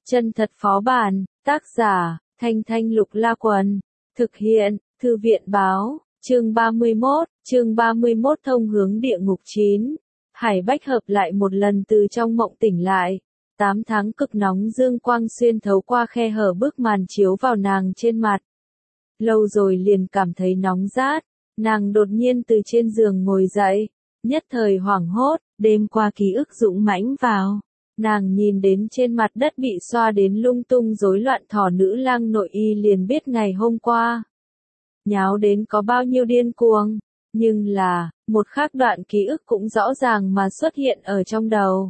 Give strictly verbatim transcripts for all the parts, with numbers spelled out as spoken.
Chân thật phó bản, tác giả, Thanh Thanh Lục La Quần, thực hiện, Thư viện báo, chương ba mươi mốt, chương ba mươi mốt thông hướng địa ngục chín. Hải Bách hợp lại một lần từ trong mộng tỉnh lại. Tám tháng cực nóng dương quang xuyên thấu qua khe hở bức màn chiếu vào nàng trên mặt. Lâu rồi liền cảm thấy nóng rát, nàng đột nhiên từ trên giường ngồi dậy, nhất thời hoảng hốt, đêm qua ký ức dũng mãnh vào. Nàng nhìn đến trên mặt đất bị xoa đến lung tung rối loạn thỏ nữ lang nội y liền biết ngày hôm qua. Nháo đến có bao nhiêu điên cuồng, nhưng là, một khác đoạn ký ức cũng rõ ràng mà xuất hiện ở trong đầu.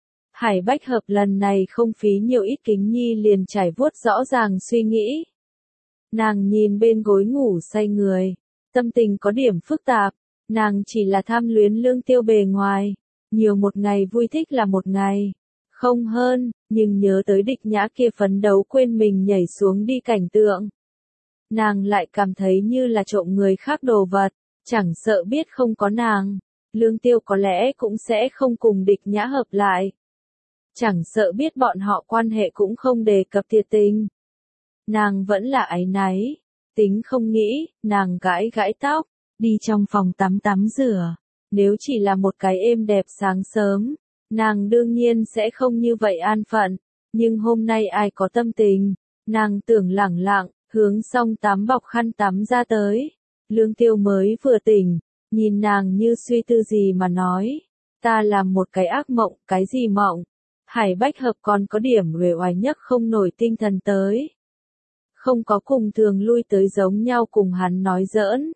Hải Bách hợp lần này không phí nhiều ít kính nhi liền trải vuốt rõ ràng suy nghĩ. Nàng nhìn bên gối ngủ say người, tâm tình có điểm phức tạp, nàng chỉ là tham luyến lương tiêu bề ngoài, nhiều một ngày vui thích là một ngày, không hơn, nhưng nhớ tới địch nhã kia phấn đấu quên mình nhảy xuống đi cảnh tượng. Nàng lại cảm thấy như là trộm người khác đồ vật, chẳng sợ biết không có nàng, lương tiêu có lẽ cũng sẽ không cùng địch nhã hợp lại. Chẳng sợ biết bọn họ quan hệ cũng không đề cập thiệt tình. Nàng vẫn là áy náy, tính không nghĩ, nàng gãi gãi tóc, đi trong phòng tắm tắm rửa. Nếu chỉ là một cái êm đẹp sáng sớm, nàng đương nhiên sẽ không như vậy an phận, nhưng hôm nay ai có tâm tình, nàng tưởng lẳng lặng, hướng xong tắm bọc khăn tắm ra tới. Lương tiêu mới vừa tỉnh, nhìn nàng như suy tư gì mà nói, ta làm một cái ác mộng, cái gì mộng? Hải Bách hợp còn có điểm uể oải nhất không nổi tinh thần tới. Không có cùng thường lui tới giống nhau cùng hắn nói giỡn.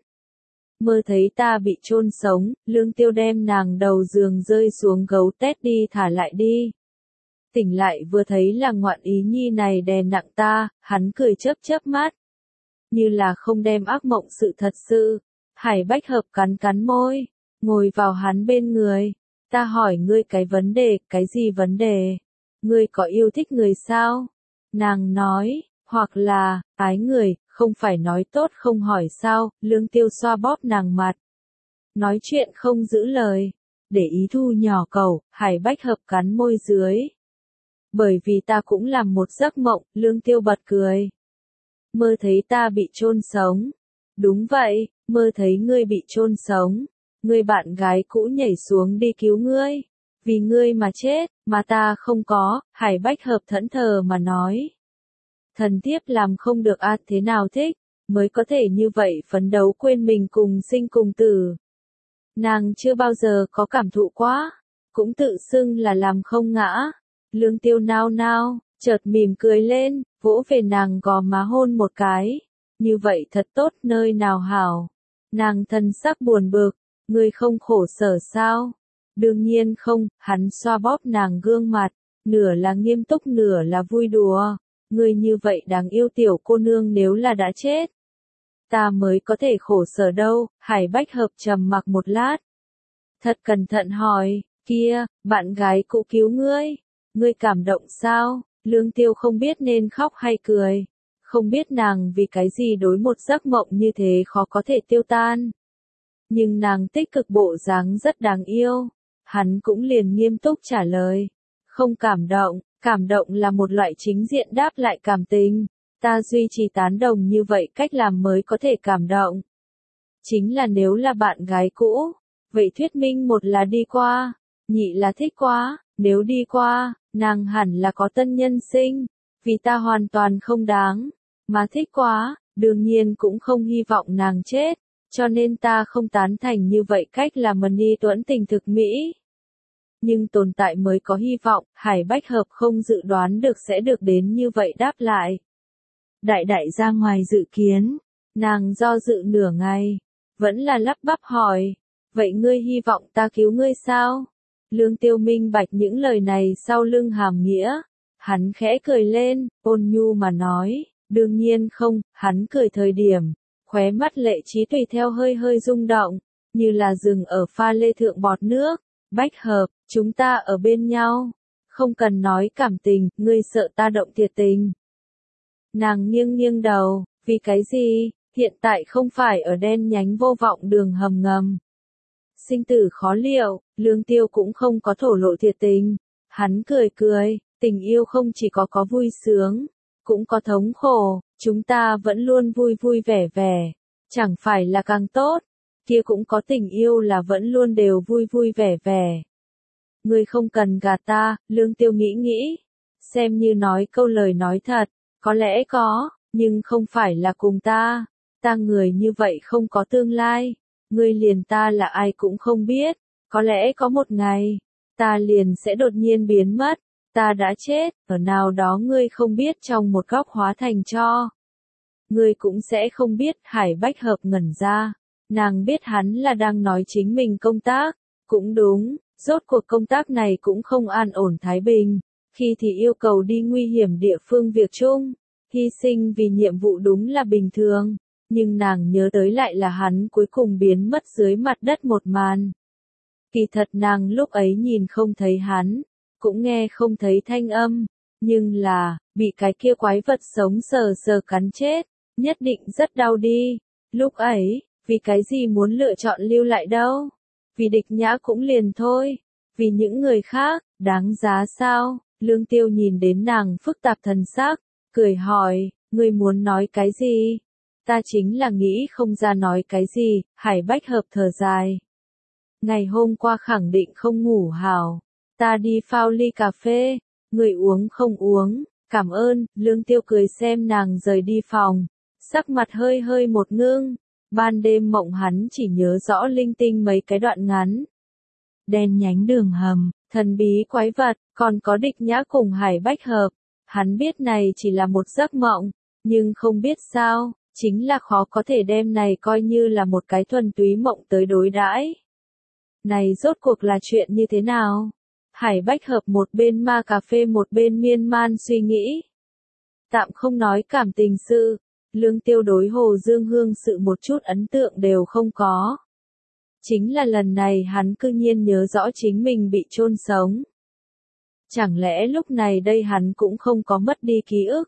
Mơ thấy ta bị chôn sống, lương tiêu đem nàng đầu giường rơi xuống gấu tét đi thả lại đi. Tỉnh lại vừa thấy là ngoạn ý nhi này đè nặng ta, hắn cười chớp chớp mắt. Như là không đem ác mộng sự thật sự. Hải Bách hợp cắn cắn môi, ngồi vào hắn bên người. Ta hỏi ngươi cái vấn đề, cái gì vấn đề? Ngươi có yêu thích người sao? Nàng nói, hoặc là, ái người, không phải nói tốt không hỏi sao, lương tiêu xoa bóp nàng mặt. Nói chuyện không giữ lời, để ý thu nhỏ cầu, Hải Bách hợp cắn môi dưới. Bởi vì ta cũng làm một giấc mộng, lương tiêu bật cười. Mơ thấy ta bị chôn sống. Đúng vậy, mơ thấy ngươi bị chôn sống. Ngươi bạn gái cũ nhảy xuống đi cứu ngươi. Vì ngươi mà chết, mà ta không có, Hải Bách hợp thẫn thờ mà nói. Thần thiếp làm không được a thế nào thích, mới có thể như vậy phấn đấu quên mình cùng sinh cùng tử. Nàng chưa bao giờ có cảm thụ quá, cũng tự xưng là làm không ngã. Lương tiêu nao nao, chợt mỉm cười lên, vỗ về nàng gò má hôn một cái. Như vậy thật tốt nơi nào hảo. Nàng thân sắc buồn bực, ngươi không khổ sở sao? Đương nhiên không, hắn xoa bóp nàng gương mặt, nửa là nghiêm túc nửa là vui đùa. Ngươi như vậy đáng yêu tiểu cô nương nếu là đã chết. Ta mới có thể khổ sở đâu, Hải Bách hợp trầm mặc một lát. Thật cẩn thận hỏi, kia, bạn gái cũ cứu ngươi, ngươi cảm động sao? Lương tiêu không biết nên khóc hay cười, không biết nàng vì cái gì đối một giấc mộng như thế khó có thể tiêu tan. Nhưng nàng tích cực bộ dáng rất đáng yêu, hắn cũng liền nghiêm túc trả lời, không cảm động. Cảm động là một loại chính diện đáp lại cảm tình, ta duy trì tán đồng như vậy cách làm mới có thể cảm động. Chính là nếu là bạn gái cũ, vậy thuyết minh một là đi qua, nhị là thích quá, nếu đi qua, nàng hẳn là có tân nhân sinh, vì ta hoàn toàn không đáng, mà thích quá, đương nhiên cũng không hy vọng nàng chết, cho nên ta không tán thành như vậy cách là mần đi tuẫn tình thực mỹ. Nhưng tồn tại mới có hy vọng, Hải Bách hợp không dự đoán được sẽ được đến như vậy đáp lại. Đại đại ra ngoài dự kiến, nàng do dự nửa ngày, vẫn là lắp bắp hỏi, vậy ngươi hy vọng ta cứu ngươi sao? Lương tiêu minh bạch những lời này sau lưng hàm nghĩa, hắn khẽ cười lên, ôn nhu mà nói, đương nhiên không, hắn cười thời điểm, khóe mắt lệ trí tùy theo hơi hơi rung động, như là dừng ở pha lê thượng bọt nước. Bách hợp, chúng ta ở bên nhau, không cần nói cảm tình, ngươi sợ ta động thiệt tình. Nàng nghiêng nghiêng đầu, vì cái gì, hiện tại không phải ở đen nhánh vô vọng đường hầm ngầm. Sinh tử khó liệu, lương tiêu cũng không có thổ lộ thiệt tình, hắn cười cười, Tình yêu không chỉ có có vui sướng, cũng có thống khổ, chúng ta vẫn luôn vui vui vẻ vẻ, chẳng phải là càng tốt, kia cũng có tình yêu là vẫn luôn đều vui vui vẻ vẻ. Ngươi không cần gạt ta, Lương Tiêu nghĩ nghĩ, xem như nói câu lời nói thật, có lẽ có, nhưng không phải là cùng ta, ta người như vậy không có tương lai, ngươi liền ta là ai cũng không biết, có lẽ có một ngày, ta liền sẽ đột nhiên biến mất, ta đã chết, ở nào đó ngươi không biết trong một góc hóa thành tro. Ngươi cũng sẽ không biết, Hải Bách Hợp ngẩn ra, nàng biết hắn là đang nói chính mình công tác, cũng đúng, rốt cuộc công tác này cũng không an ổn thái bình, khi thì yêu cầu đi nguy hiểm địa phương việc chung, hy sinh vì nhiệm vụ đúng là bình thường, nhưng nàng nhớ tới lại là hắn cuối cùng biến mất dưới mặt đất một màn. Kỳ thật nàng lúc ấy nhìn không thấy hắn, cũng nghe không thấy thanh âm, nhưng là, bị cái kia quái vật sống sờ sờ cắn chết, nhất định rất đau đi. Lúc ấy, vì cái gì muốn lựa chọn lưu lại đâu? Vì địch nhã cũng liền thôi, vì những người khác, đáng giá sao? Lương Tiêu nhìn đến nàng phức tạp thần sắc, cười hỏi, ngươi muốn nói cái gì? Ta chính là nghĩ không ra nói cái gì, Hải Bách Hợp thở dài. Ngày hôm qua khẳng định không ngủ hảo, ta đi phao ly cà phê, người uống không uống, cảm ơn, Lương Tiêu cười xem nàng rời đi phòng, sắc mặt hơi hơi một ngưng, ban đêm mộng hắn chỉ nhớ rõ linh tinh mấy cái đoạn ngắn. Đen nhánh đường hầm, thần bí quái vật, còn có địch nhã cùng Hải Bách Hợp, hắn biết này chỉ là một giấc mộng, nhưng không biết sao, chính là khó có thể đem này coi như là một cái thuần túy mộng tới đối đãi. Này rốt cuộc là chuyện như thế nào? Hải Bách Hợp một bên ma cà phê một bên miên man suy nghĩ. Tạm không nói cảm tình sự, Lương Tiêu đối Hồ Dương Hương sự một chút ấn tượng đều không có. Chính là lần này hắn cư nhiên nhớ rõ chính mình bị chôn sống. Chẳng lẽ lúc này đây hắn cũng không có mất đi ký ức?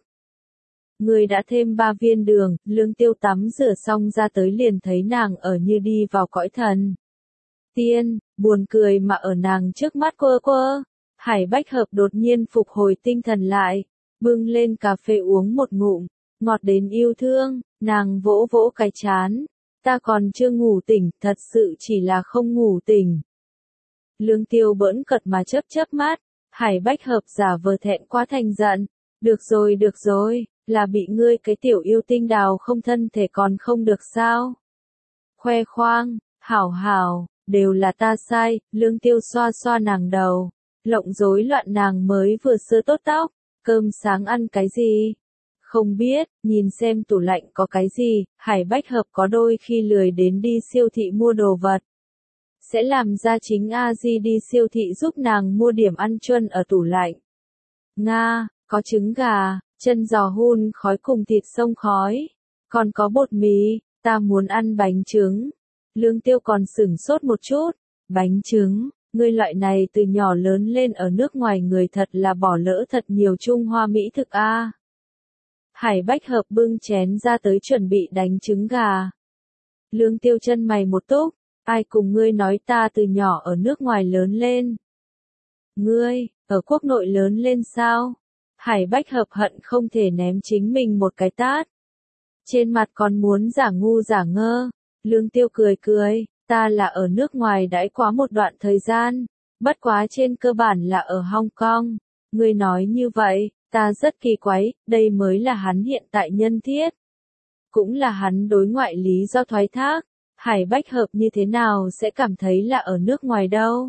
Người đã thêm ba viên đường, Lương Tiêu tắm rửa xong ra tới liền thấy nàng ở như đi vào cõi thần. Tiên, buồn cười mà ở nàng trước mắt quơ quơ. Hải Bách Hợp đột nhiên phục hồi tinh thần lại, bưng lên cà phê uống một ngụm, ngọt đến yêu thương, nàng vỗ vỗ cái chán. Ta còn chưa ngủ tỉnh, thật sự chỉ là không ngủ tỉnh. Lương Tiêu bỡn cợt mà chớp chớp mắt, Hải Bách Hợp giả vờ thẹn quá thành giận. Được rồi được rồi, là bị ngươi cái tiểu yêu tinh đào không thân thể còn không được sao? Khoe khoang, hảo hảo. Đều là ta sai, Lương Tiêu xoa xoa nàng đầu, lộng rối loạn nàng mới vừa sơ tốt tóc, cơm sáng ăn cái gì? Không biết, nhìn xem tủ lạnh có cái gì, Hải Bách Hợp có đôi khi lười đến đi siêu thị mua đồ vật. Sẽ làm ra chính A-di đi siêu thị giúp nàng mua điểm ăn chuân ở tủ lạnh. Nga, có trứng gà, chân giò hun khói cùng thịt sông khói, còn có bột mì, ta muốn ăn bánh trứng. Lương Tiêu còn sửng sốt một chút, bánh trứng, ngươi loại này từ nhỏ lớn lên ở nước ngoài người thật là bỏ lỡ thật nhiều Trung Hoa mỹ thực a. À. Hải Bách Hợp bưng chén ra tới chuẩn bị đánh trứng gà. Lương Tiêu chân mày một túc, ai cùng ngươi nói ta từ nhỏ ở nước ngoài lớn lên? Ngươi, ở quốc nội lớn lên sao? Hải Bách Hợp hận không thể ném chính mình một cái tát. Trên mặt còn muốn giả ngu giả ngơ. Lương Tiêu cười cười, ta là ở nước ngoài đãi quá một đoạn thời gian, bất quá trên cơ bản là ở Hong Kong. Ngươi nói như vậy, ta rất kỳ quái, đây mới là hắn hiện tại nhân thiết. Cũng là hắn đối ngoại lý do thoái thác, Hải Bách Hợp như thế nào sẽ cảm thấy là ở nước ngoài đâu.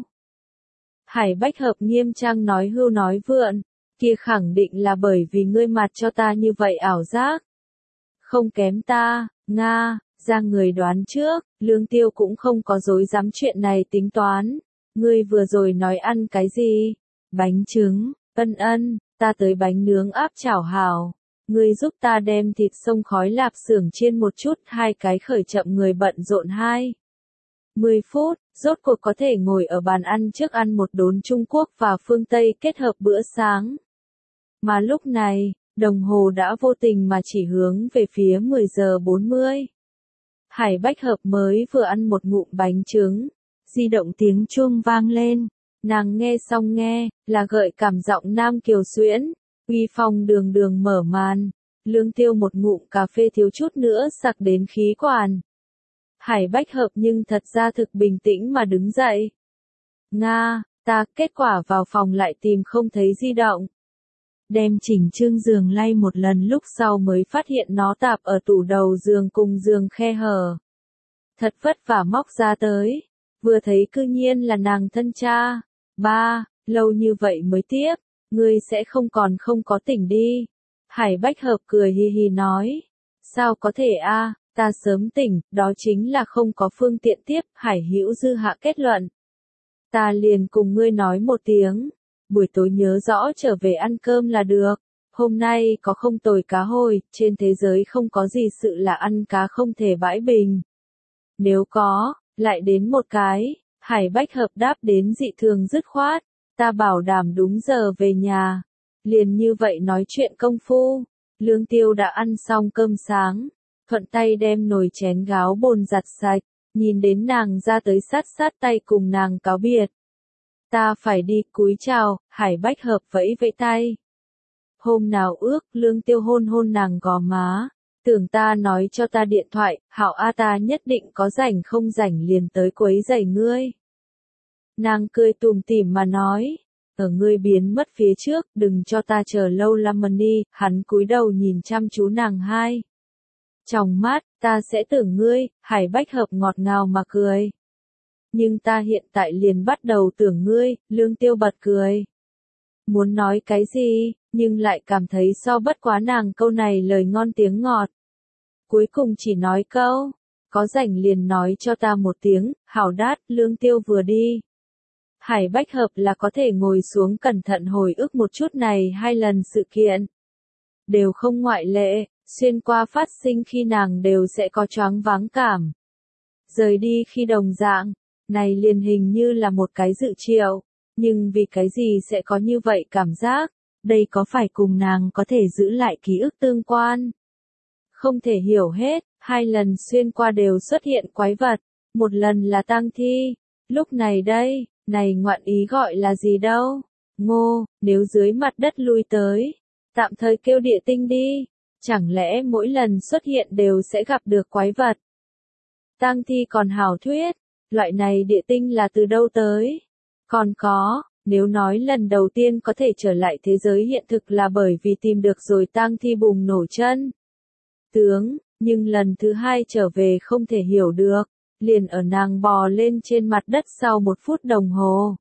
Hải Bách Hợp nghiêm trang nói hưu nói vượn, kia khẳng định là bởi vì ngươi mặt cho ta như vậy ảo giác. Không kém ta, Nga. Ra người đoán trước, Lương Tiêu cũng không có dối dám chuyện này tính toán. Ngươi vừa rồi nói ăn cái gì? Bánh trứng, ân ân, ta tới bánh nướng áp chảo hào. Ngươi giúp ta đem thịt sông khói lạp xưởng chiên một chút, hai cái khởi chậm người bận rộn hai. Mười phút, rốt cuộc có thể ngồi ở bàn ăn trước ăn một đốn Trung Quốc và phương Tây kết hợp bữa sáng. Mà lúc này, đồng hồ đã vô tình mà chỉ hướng về phía mười giờ bốn mươi. Hải Bách Hợp mới vừa ăn một ngụm bánh trứng, di động tiếng chuông vang lên, Nàng nghe xong nghe, là gợi cảm giọng nam kiều xuyễn, uy phong đường đường mở màn. Lương Tiêu một ngụm cà phê thiếu chút nữa sặc đến khí quản. Hải Bách Hợp nhưng thật ra thực bình tĩnh mà đứng dậy. Nga, ta, kết quả vào phòng lại tìm không thấy di động. Đem chỉnh trương giường lay một lần lúc sau mới phát hiện nó tạp ở tủ đầu giường cùng giường khe hở. Thật vất vả móc ra tới, vừa thấy cư nhiên là nàng thân cha. Ba, lâu như vậy mới tiếp, ngươi sẽ không còn không có tỉnh đi. Hải Bách Hợp cười hi hi nói. Sao có thể a, ta sớm tỉnh, đó chính là không có phương tiện tiếp. Hải Hữu Dư hạ kết luận. Ta liền cùng ngươi nói một tiếng, buổi tối nhớ rõ trở về ăn cơm là được. Hôm nay có không tồi cá hồi, trên thế giới không có gì sự là ăn cá không thể bãi bình. Nếu có, lại đến một cái. Hải Bách Hợp đáp đến dị thường dứt khoát, ta bảo đảm đúng giờ về nhà. Liền như vậy nói chuyện công phu, Lương Tiêu đã ăn xong cơm sáng, thuận tay đem nồi chén gáo bồn giặt sạch, nhìn đến nàng ra tới sát sát tay cùng nàng cáo biệt. Ta phải đi, cúi chào. Hải Bách Hợp vẫy vẫy tay. Hôm nào ước, Lương Tiêu hôn hôn nàng gò má, tưởng ta nói cho ta điện thoại, hảo a, ta nhất định có rảnh không rảnh liền tới quấy rầy ngươi. Nàng cười tủm tỉm mà nói, ở ngươi biến mất phía trước, đừng cho ta chờ lâu lắm đi. Hắn cúi đầu nhìn chăm chú nàng hai. Trong mắt, ta sẽ tưởng ngươi. Hải Bách Hợp ngọt ngào mà cười. Nhưng ta hiện tại liền bắt đầu tưởng ngươi. Lương Tiêu bật cười. Muốn nói cái gì, nhưng lại cảm thấy so bất quá nàng câu này lời ngon tiếng ngọt. Cuối cùng chỉ nói câu, có rảnh liền nói cho ta một tiếng. Hảo đát. Lương Tiêu vừa đi, Hải Bách Hợp là có thể ngồi xuống cẩn thận hồi ức một chút này hai lần sự kiện. Đều không ngoại lệ, xuyên qua phát sinh khi nàng đều sẽ có choáng váng cảm. Rời đi khi đồng dạng, này liền hình như là một cái dự triệu, nhưng vì cái gì sẽ có như vậy cảm giác, đây có phải cùng nàng có thể giữ lại ký ức tương quan? Không thể hiểu hết, hai lần xuyên qua đều xuất hiện quái vật, một lần là tang thi, lúc này đây. Này ngoạn ý gọi là gì đâu? Ngô, nếu dưới mặt đất lui tới, tạm thời kêu địa tinh đi. Chẳng lẽ mỗi lần xuất hiện đều sẽ gặp được quái vật? Tang thi còn hảo thuyết, loại này địa tinh là từ đâu tới? Còn có, nếu nói lần đầu tiên có thể trở lại thế giới hiện thực là bởi vì tìm được rồi tang thi bùng nổ chân tướng, nhưng lần thứ hai trở về không thể hiểu được. Liền ở nàng bò lên trên mặt đất sau một phút đồng hồ.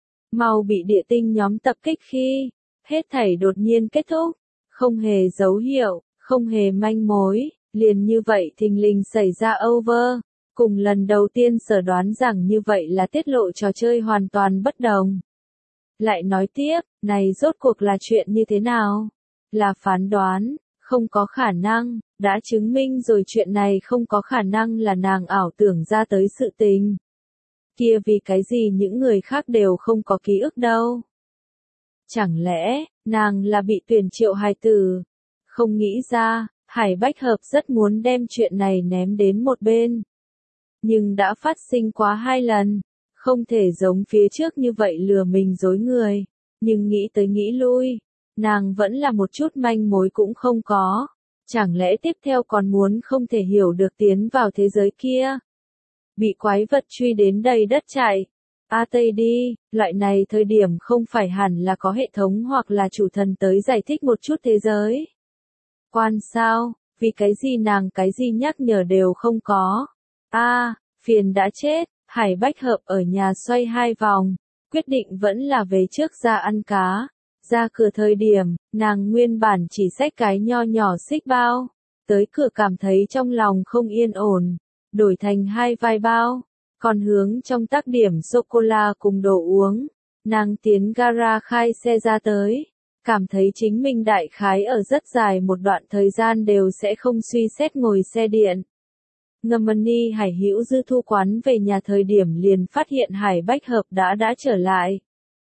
Mau bị địa tinh nhóm tập kích khi, hết thảy đột nhiên kết thúc, không hề dấu hiệu, không hề manh mối, liền như vậy thình lình xảy ra over. Cùng lần đầu tiên sở đoán rằng như vậy là tiết lộ trò chơi hoàn toàn bất đồng. Lại nói tiếp, này rốt cuộc là chuyện như thế nào? Là phán đoán, không có khả năng. Đã chứng minh rồi chuyện này không có khả năng là nàng ảo tưởng ra tới sự tình. Kia vì cái gì những người khác đều không có ký ức đâu? Chẳng lẽ, nàng là bị tuyển triệu hài tử? Không nghĩ ra, Hải Bách Hợp rất muốn đem chuyện này ném đến một bên. Nhưng đã phát sinh quá hai lần, không thể giống phía trước như vậy lừa mình dối người. Nhưng nghĩ tới nghĩ lui, nàng vẫn là một chút manh mối cũng không có. Chẳng lẽ tiếp theo còn muốn không thể hiểu được tiến vào thế giới kia? Bị quái vật truy đến đầy đất chạy. A Tây đi, loại này thời điểm không phải hẳn là có hệ thống hoặc là chủ thần tới giải thích một chút thế giới. Quan sao, vì cái gì nàng cái gì nhắc nhở đều không có. A, phiền đã chết. Hải Bách Hợp ở nhà xoay hai vòng, quyết định vẫn là về trước ra ăn cá. Ra cửa thời điểm, nàng nguyên bản chỉ xách cái nho nhỏ xích bao, tới cửa cảm thấy trong lòng không yên ổn, đổi thành hai vai bao, còn hướng trong tác điểm sô-cô-la cùng đồ uống. Nàng tiến gara khai xe ra tới, cảm thấy chính mình đại khái ở rất dài một đoạn thời gian đều sẽ không suy xét ngồi xe điện. Ngâm-ni Hải Hữu Dư thu quán về nhà thời điểm liền phát hiện Hải Bách Hợp đã đã trở lại.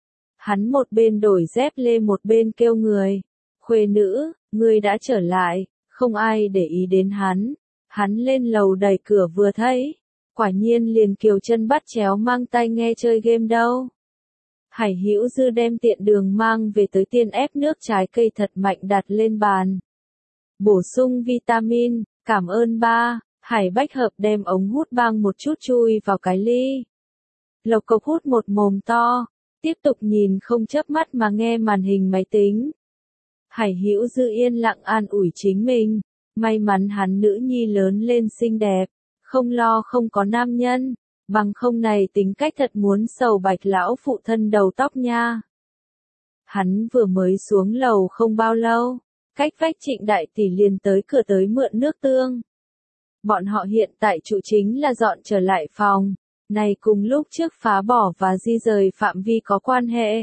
Hắn một bên đổi dép lê một bên kêu người. Khuê nữ, ngươi đã trở lại, không ai để ý đến hắn. Hắn lên lầu đẩy cửa vừa thấy. Quả nhiên liền Kiều Chân bắt chéo mang tai nghe chơi game đâu. Hải Hữu Dư đem tiện đường mang về tới tiên ép nước trái cây thật mạnh đặt lên bàn. Bổ sung vitamin, cảm ơn ba. Hải Bách Hợp đem ống hút bang một chút chui vào cái ly. Lộc Cộc hút một mồm to, tiếp tục nhìn không chớp mắt mà nghe màn hình máy tính. Hải Hữu Dư yên lặng an ủi chính mình, may mắn hắn nữ nhi lớn lên xinh đẹp, không lo không có nam nhân, bằng không này tính cách thật muốn sầu Bạch lão phụ thân đầu tóc nha. Hắn vừa mới xuống lầu không bao lâu, cách vách Trịnh đại tỷ liền tới cửa tới mượn nước tương. Bọn họ hiện tại trụ chính là dọn trở lại phòng, này cùng lúc trước phá bỏ và di rời phạm vi có quan hệ.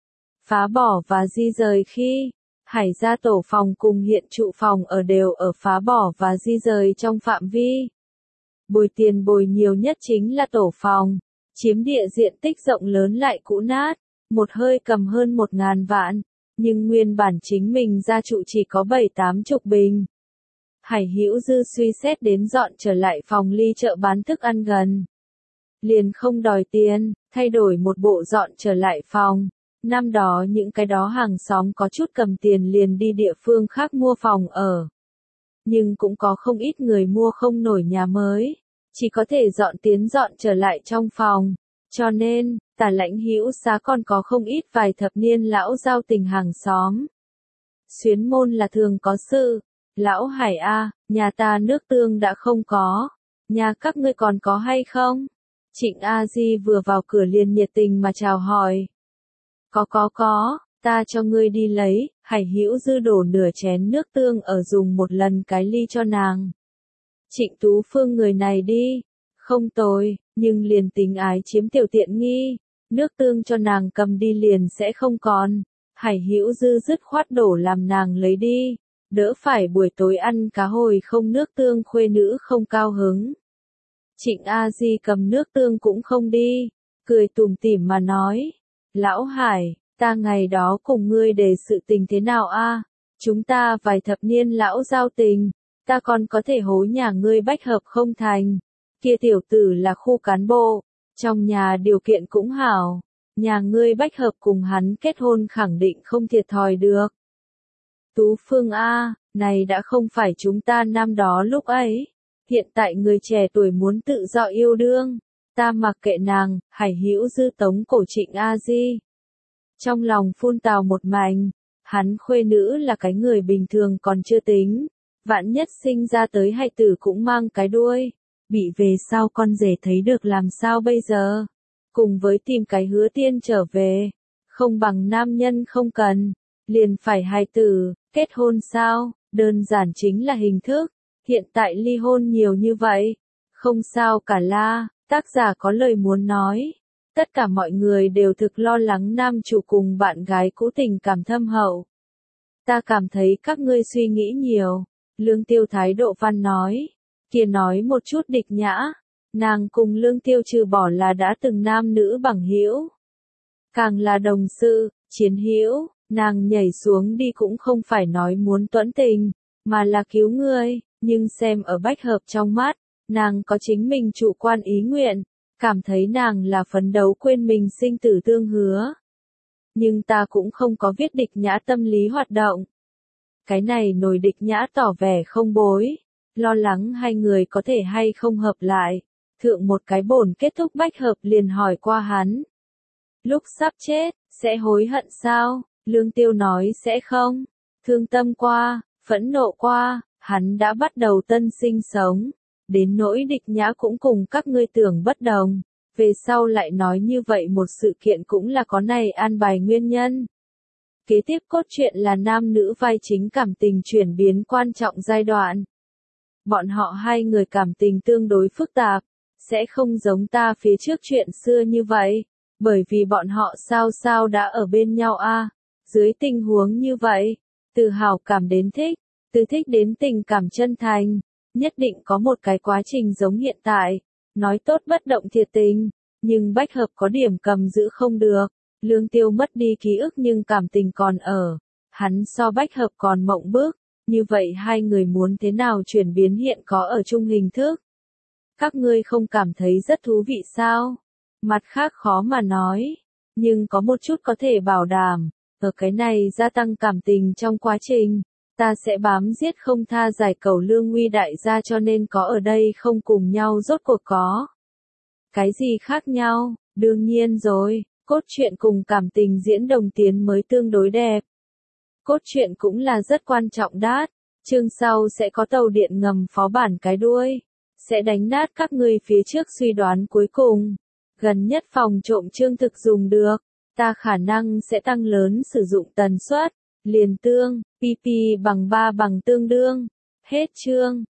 Phá bỏ và di rời khi, Hải gia tổ phòng cùng hiện trụ phòng ở đều ở phá bỏ và di rời trong phạm vi. Bồi tiền bồi nhiều nhất chính là tổ phòng, chiếm địa diện tích rộng lớn lại cũ nát, một hơi cầm hơn một ngàn vạn, nhưng nguyên bản chính mình gia trụ chỉ có bảy tám chục bình. Hải Hữu Dư suy xét đến dọn trở lại phòng ly chợ bán thức ăn gần. Liền không đòi tiền, thay đổi một bộ dọn trở lại phòng. Năm đó những cái đó hàng xóm có chút cầm tiền liền đi địa phương khác mua phòng ở. Nhưng cũng có không ít người mua không nổi nhà mới, chỉ có thể dọn tiến dọn trở lại trong phòng. Cho nên, Tả Lãnh Hữu Xá còn có không ít vài thập niên lão giao tình hàng xóm. Xuyến môn là thường có sự. Lão Hải a, nhà ta nước tương đã không có, nhà các ngươi còn có hay không? Trịnh A Di vừa vào cửa liền nhiệt tình mà chào hỏi. Có có có, ta cho ngươi đi lấy. Hải Hữu Dư đổ nửa chén nước tương ở dùng một lần cái ly cho nàng. Trịnh Tú Phương người này đi, không tồi, nhưng liền tính ái chiếm tiểu tiện nghi, nước tương cho nàng cầm đi liền sẽ không còn. Hải Hữu Dư dứt khoát đổ làm nàng lấy đi, đỡ phải buổi tối ăn cá hồi không nước tương khuê nữ không cao hứng. Trịnh A Di cầm nước tương cũng không đi, cười tủm tỉm mà nói, Lão Hải, ta ngày đó cùng ngươi đề sự tình thế nào a? Chúng ta vài thập niên lão giao tình, ta còn có thể hối nhà ngươi Bách Hợp không thành. Kia tiểu tử là khu cán bộ, trong nhà điều kiện cũng hảo, nhà ngươi Bách Hợp cùng hắn kết hôn khẳng định không thiệt thòi được. Tú Phương a, này đã không phải chúng ta năm đó lúc ấy, hiện tại người trẻ tuổi muốn tự do yêu đương, ta mặc kệ nàng. Hải Hữu Dư tống cổ Trịnh A Di. Trong lòng phun tào một mảnh, hắn khuê nữ là cái người bình thường còn chưa tính, vạn nhất sinh ra tới hai tử cũng mang cái đuôi, bị về sau con rể thấy được làm sao bây giờ, cùng với tìm cái hứa tiên trở về, không bằng nam nhân không cần, liền phải hai tử, kết hôn sao, đơn giản chính là hình thức, hiện tại ly hôn nhiều như vậy, không sao cả la. Tác giả có lời muốn nói, tất cả mọi người đều thực lo lắng nam chủ cùng bạn gái cũ tình cảm thâm hậu. Ta cảm thấy các ngươi suy nghĩ nhiều, Lương Tiêu thái độ văn nói, kia nói một chút địch nhã, nàng cùng Lương Tiêu trừ bỏ là đã từng nam nữ bằng hữu, càng là đồng sự, chiến hữu, nàng nhảy xuống đi cũng không phải nói muốn tuẫn tình, mà là cứu ngươi, nhưng xem ở Bách Hợp trong mắt, nàng có chính mình chủ quan ý nguyện, cảm thấy nàng là phấn đấu quên mình sinh tử tương hứa. Nhưng ta cũng không có viết địch nhã tâm lý hoạt động. Cái này nổi địch nhã tỏ vẻ không bối, lo lắng hai người có thể hay không hợp lại. Thượng một cái bổn kết thúc Bách Hợp liền hỏi qua hắn. Lúc sắp chết, sẽ hối hận sao? Lương Tiêu nói sẽ không. Thương tâm qua, phẫn nộ qua, hắn đã bắt đầu tân sinh sống. Đến nỗi địch nhã cũng cùng các ngươi tưởng bất đồng, về sau lại nói như vậy một sự kiện cũng là có này an bài nguyên nhân. Kế tiếp cốt truyện là nam nữ vai chính cảm tình chuyển biến quan trọng giai đoạn. Bọn họ hai người cảm tình tương đối phức tạp, sẽ không giống ta phía trước chuyện xưa như vậy, bởi vì bọn họ sao sao đã ở bên nhau a. Dưới tình huống như vậy, từ hảo cảm đến thích, từ thích đến tình cảm chân thành, nhất định có một cái quá trình giống hiện tại, nói tốt bất động thiệt tình, nhưng Bách Hợp có điểm cầm giữ không được, Lương Tiêu mất đi ký ức nhưng cảm tình còn ở, hắn so Bách Hợp còn mộng bước, như vậy hai người muốn thế nào chuyển biến hiện có ở chung hình thức. Các ngươi không cảm thấy rất thú vị sao? Mặt khác khó mà nói, nhưng có một chút có thể bảo đảm, ở cái này gia tăng cảm tình trong quá trình, ta sẽ bám giết không tha giải cẩu lương uy đại gia cho nên có ở đây không cùng nhau rốt cuộc có. Cái gì khác nhau, đương nhiên rồi, cốt truyện cùng cảm tình diễn đồng tiến mới tương đối đẹp. Cốt truyện cũng là rất quan trọng đát, chương sau sẽ có tàu điện ngầm phó bản cái đuôi, sẽ đánh nát các ngươi phía trước suy đoán cuối cùng. Gần nhất phòng trộm chương thực dùng được, ta khả năng sẽ tăng lớn sử dụng tần suất, liền tương, pp bằng ba bằng tương đương. Hết chương.